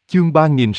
Chương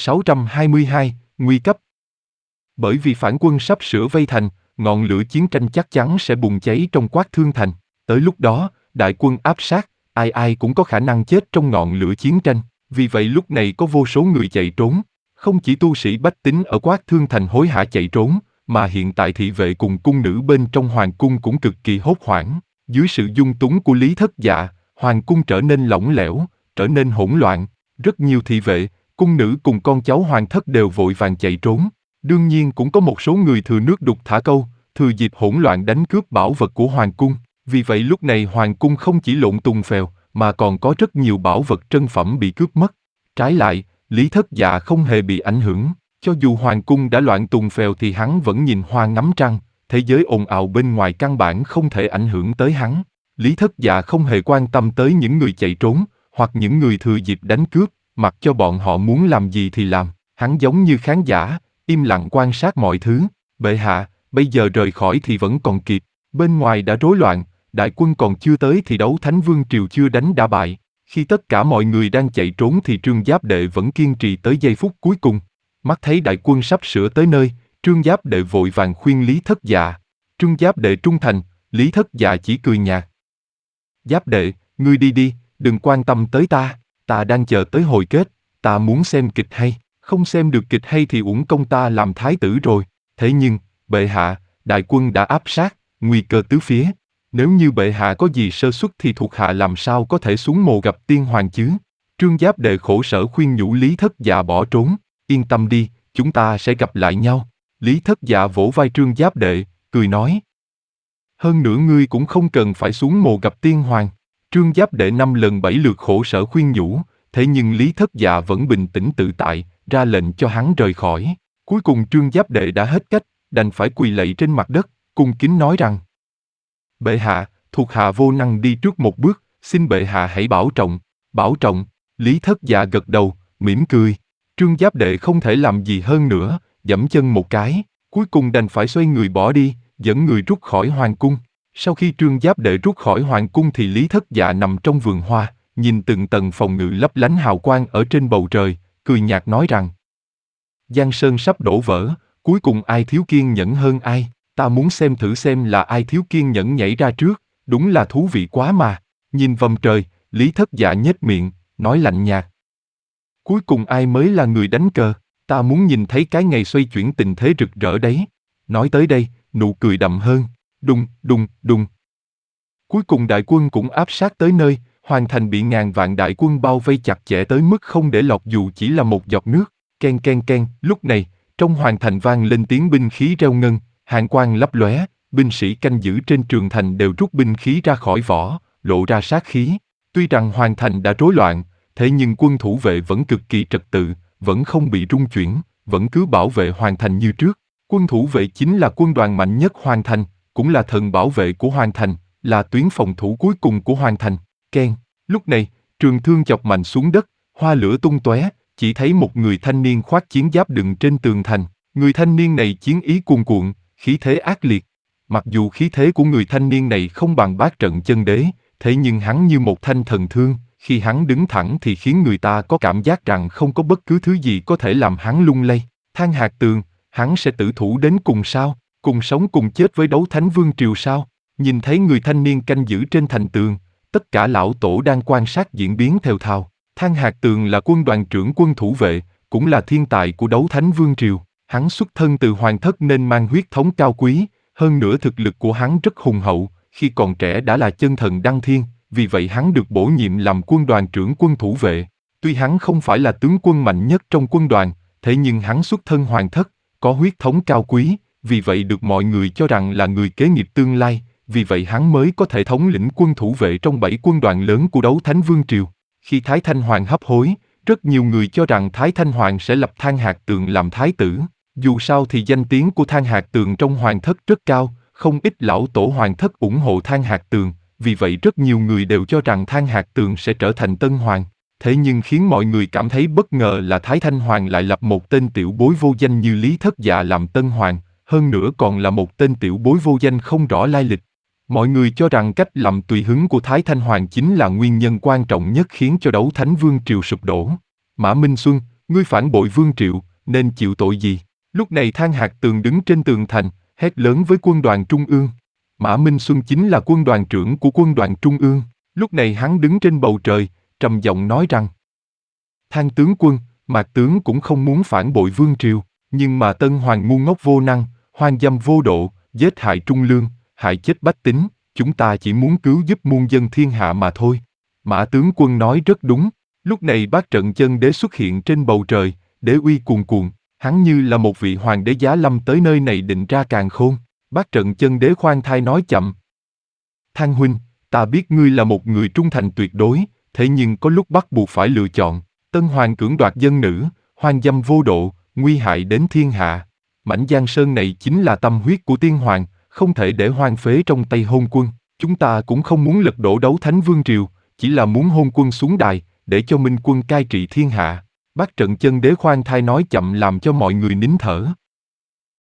3622, Nguy cấp. Bởi vì phản quân sắp sửa vây thành, ngọn lửa chiến tranh chắc chắn sẽ bùng cháy trong Quát Thương Thành. Tới lúc đó, đại quân áp sát, ai ai cũng có khả năng chết trong ngọn lửa chiến tranh. Vì vậy lúc này có vô số người chạy trốn. Không chỉ tu sĩ bách tính ở Quát Thương Thành hối hả chạy trốn, mà hiện tại thị vệ cùng cung nữ bên trong hoàng cung cũng cực kỳ hốt hoảng. Dưới sự dung túng của Lý Thất Dạ, hoàng cung trở nên lỏng lẻo, trở nên hỗn loạn. Rất nhiều thị vệ, cung nữ cùng con cháu hoàng thất đều vội vàng chạy trốn. Đương nhiên cũng có một số người thừa nước đục thả câu, thừa dịp hỗn loạn đánh cướp bảo vật của hoàng cung. Vì vậy lúc này hoàng cung không chỉ lộn tùng phèo, mà còn có rất nhiều bảo vật trân phẩm bị cướp mất. Trái lại, Lý Thất Dạ không hề bị ảnh hưởng. Cho dù hoàng cung đã loạn tùng phèo thì hắn vẫn nhìn hoa ngắm trăng, thế giới ồn ào bên ngoài căn bản không thể ảnh hưởng tới hắn. Lý Thất Dạ không hề quan tâm tới những người chạy trốn, hoặc những người thừa dịp đánh cướp, mặc cho bọn họ muốn làm gì thì làm. Hắn giống như khán giả, im lặng quan sát mọi thứ. Bệ hạ, bây giờ rời khỏi thì vẫn còn kịp. Bên ngoài đã rối loạn, đại quân còn chưa tới thì Đấu Thánh Vương Triều chưa đánh đã bại. Khi tất cả mọi người đang chạy trốn thì Trương Giáp Đệ vẫn kiên trì tới giây phút cuối cùng. Mắt thấy đại quân sắp sửa tới nơi, Trương Giáp Đệ vội vàng khuyên Lý Thất Dạ. Trương Giáp Đệ trung thành, Lý Thất Dạ chỉ cười nhạt. Giáp Đệ, ngươi đi đi, đừng quan tâm tới ta đang chờ tới hồi kết, ta muốn xem kịch hay, không xem được kịch hay thì uổng công ta làm thái tử rồi. Thế nhưng, bệ hạ, đại quân đã áp sát, nguy cơ tứ phía. Nếu như bệ hạ có gì sơ suất thì thuộc hạ làm sao có thể xuống mồ gặp tiên hoàng chứ? Trương Giáp Đệ khổ sở khuyên nhủ Lý Thất Dạ bỏ trốn. Yên tâm đi, chúng ta sẽ gặp lại nhau. Lý Thất Dạ vỗ vai Trương Giáp Đệ, cười nói. Hơn nữa ngươi cũng không cần phải xuống mồ gặp tiên hoàng. Trương Giáp Đệ 5 lần 7 lượt khổ sở khuyên nhủ, thế nhưng Lý Thất Dạ vẫn bình tĩnh tự tại, ra lệnh cho hắn rời khỏi. Cuối cùng Trương Giáp Đệ đã hết cách, đành phải quỳ lạy trên mặt đất, cung kính nói rằng: Bệ hạ, thuộc hạ vô năng đi trước một bước, xin bệ hạ hãy bảo trọng. Bảo trọng. Lý Thất Dạ gật đầu, mỉm cười. Trương Giáp Đệ không thể làm gì hơn nữa, giẫm chân một cái, cuối cùng đành phải xoay người bỏ đi, dẫn người rút khỏi hoàng cung. Sau khi Trương Giáp Đệ rút khỏi hoàng cung thì Lý Thất Dạ nằm trong vườn hoa, nhìn từng tầng phòng ngự lấp lánh hào quang ở trên bầu trời, cười nhạt nói rằng: Giang sơn sắp đổ vỡ, cuối cùng ai thiếu kiên nhẫn hơn ai, ta muốn xem thử xem là ai thiếu kiên nhẫn nhảy ra trước, đúng là thú vị quá mà. Nhìn vòng trời, Lý Thất Dạ nhếch miệng, nói lạnh nhạt: Cuối cùng ai mới là người đánh cờ, ta muốn nhìn thấy cái ngày xoay chuyển tình thế rực rỡ đấy. Nói tới đây, nụ cười đậm hơn, đùng, đùng, đùng. Cuối cùng đại quân cũng áp sát tới nơi, hoàng thành bị ngàn vạn đại quân bao vây chặt chẽ tới mức không để lọt dù chỉ là một giọt nước. Ken ken ken, lúc này, trong hoàng thành vang lên tiếng binh khí reo ngân, hàn quang lấp lóe, binh sĩ canh giữ trên tường thành đều rút binh khí ra khỏi vỏ, lộ ra sát khí. Tuy rằng hoàng thành đã rối loạn, thế nhưng quân thủ vệ vẫn cực kỳ trật tự, vẫn không bị rung chuyển, vẫn cứ bảo vệ hoàng thành như trước. Quân thủ vệ chính là quân đoàn mạnh nhất hoàng thành, cũng là thần bảo vệ của hoàng thành, là tuyến phòng thủ cuối cùng của hoàng thành. Ken, lúc này, trường thương chọc mạnh xuống đất, hoa lửa tung tóe, chỉ thấy một người thanh niên khoác chiến giáp đứng trên tường thành. Người thanh niên này chiến ý cuồn cuộn, khí thế ác liệt. Mặc dù khí thế của người thanh niên này không bằng bát trận chân đế, thế nhưng hắn như một thanh thần thương, khi hắn đứng thẳng thì khiến người ta có cảm giác rằng không có bất cứ thứ gì có thể làm hắn lung lay. Than Hạc Tường, hắn sẽ tử thủ đến cùng sao? Cùng sống cùng chết với Đấu Thánh Vương Triều sao? Nhìn thấy người thanh niên canh giữ trên thành tường, tất cả lão tổ đang quan sát diễn biến thều thào. Than Hạc Tường là quân đoàn trưởng quân thủ vệ, cũng là thiên tài của Đấu Thánh Vương Triều. Hắn xuất thân từ hoàng thất nên mang huyết thống cao quý, hơn nữa thực lực của hắn rất hùng hậu, khi còn trẻ đã là chân thần đăng thiên, vì vậy hắn được bổ nhiệm làm quân đoàn trưởng quân thủ vệ. Tuy hắn không phải là tướng quân mạnh nhất trong quân đoàn, thế nhưng hắn xuất thân hoàng thất, có huyết thống cao quý, vì vậy được mọi người cho rằng là người kế nghiệp tương lai, vì vậy hắn mới có thể thống lĩnh quân thủ vệ trong 7 quân đoàn lớn của Đấu Thánh Vương Triều. Khi Thái Thanh Hoàng hấp hối, rất nhiều người cho rằng Thái Thanh Hoàng sẽ lập Than Hạc Tường làm thái tử. Dù sao thì danh tiếng của Than Hạc Tường trong hoàng thất rất cao, không ít lão tổ hoàng thất ủng hộ Than Hạc Tường, vì vậy rất nhiều người đều cho rằng Than Hạc Tường sẽ trở thành tân hoàng. Thế nhưng khiến mọi người cảm thấy bất ngờ là Thái Thanh Hoàng lại lập một tên tiểu bối vô danh như Lý Thất Dạ làm tân hoàng, hơn nữa còn là một tên tiểu bối vô danh không rõ lai lịch. Mọi người cho rằng cách làm tùy hứng của Thái Thanh Hoàng chính là nguyên nhân quan trọng nhất khiến cho Đấu Thánh Vương Triều sụp đổ. Mã Minh Xuân, Ngươi phản bội vương triệu, nên chịu tội gì? Lúc này Thang Hạc Tường đứng trên tường thành, hét lớn với quân đoàn trung ương. Mã Minh Xuân chính là quân đoàn trưởng của quân đoàn trung ương. Lúc này hắn đứng trên bầu trời, trầm giọng nói rằng: Thang tướng quân, Mạc tướng cũng không muốn phản bội vương triều, nhưng mà Tân Hoàng ngu ngốc vô năng, hoang dâm vô độ, giết hại trung lương, hại chết bách tính, chúng ta chỉ muốn cứu giúp muôn dân thiên hạ mà thôi. Mã tướng quân nói rất đúng. Lúc này Bát Trận Chân Đế xuất hiện trên bầu trời, đế uy cuồn cuộn, hắn như là một vị hoàng đế giá lâm tới nơi này định ra càn khôn. Bát Trận Chân Đế khoan thai nói chậm: Thang huynh, ta biết ngươi là một người trung thành tuyệt đối, thế nhưng có lúc bắt buộc phải lựa chọn. Tân Hoàng cưỡng đoạt dân nữ, hoang dâm vô độ, nguy hại đến thiên hạ. Mảnh Giang Sơn này chính là tâm huyết của Tiên Hoàng, không thể để hoang phế trong tay hôn quân. Chúng ta cũng không muốn lật đổ Đấu Thánh Vương Triều, chỉ là muốn hôn quân xuống đài, để cho Minh quân cai trị thiên hạ. Bát Trận Chân Đế khoan thai nói chậm làm cho mọi người nín thở.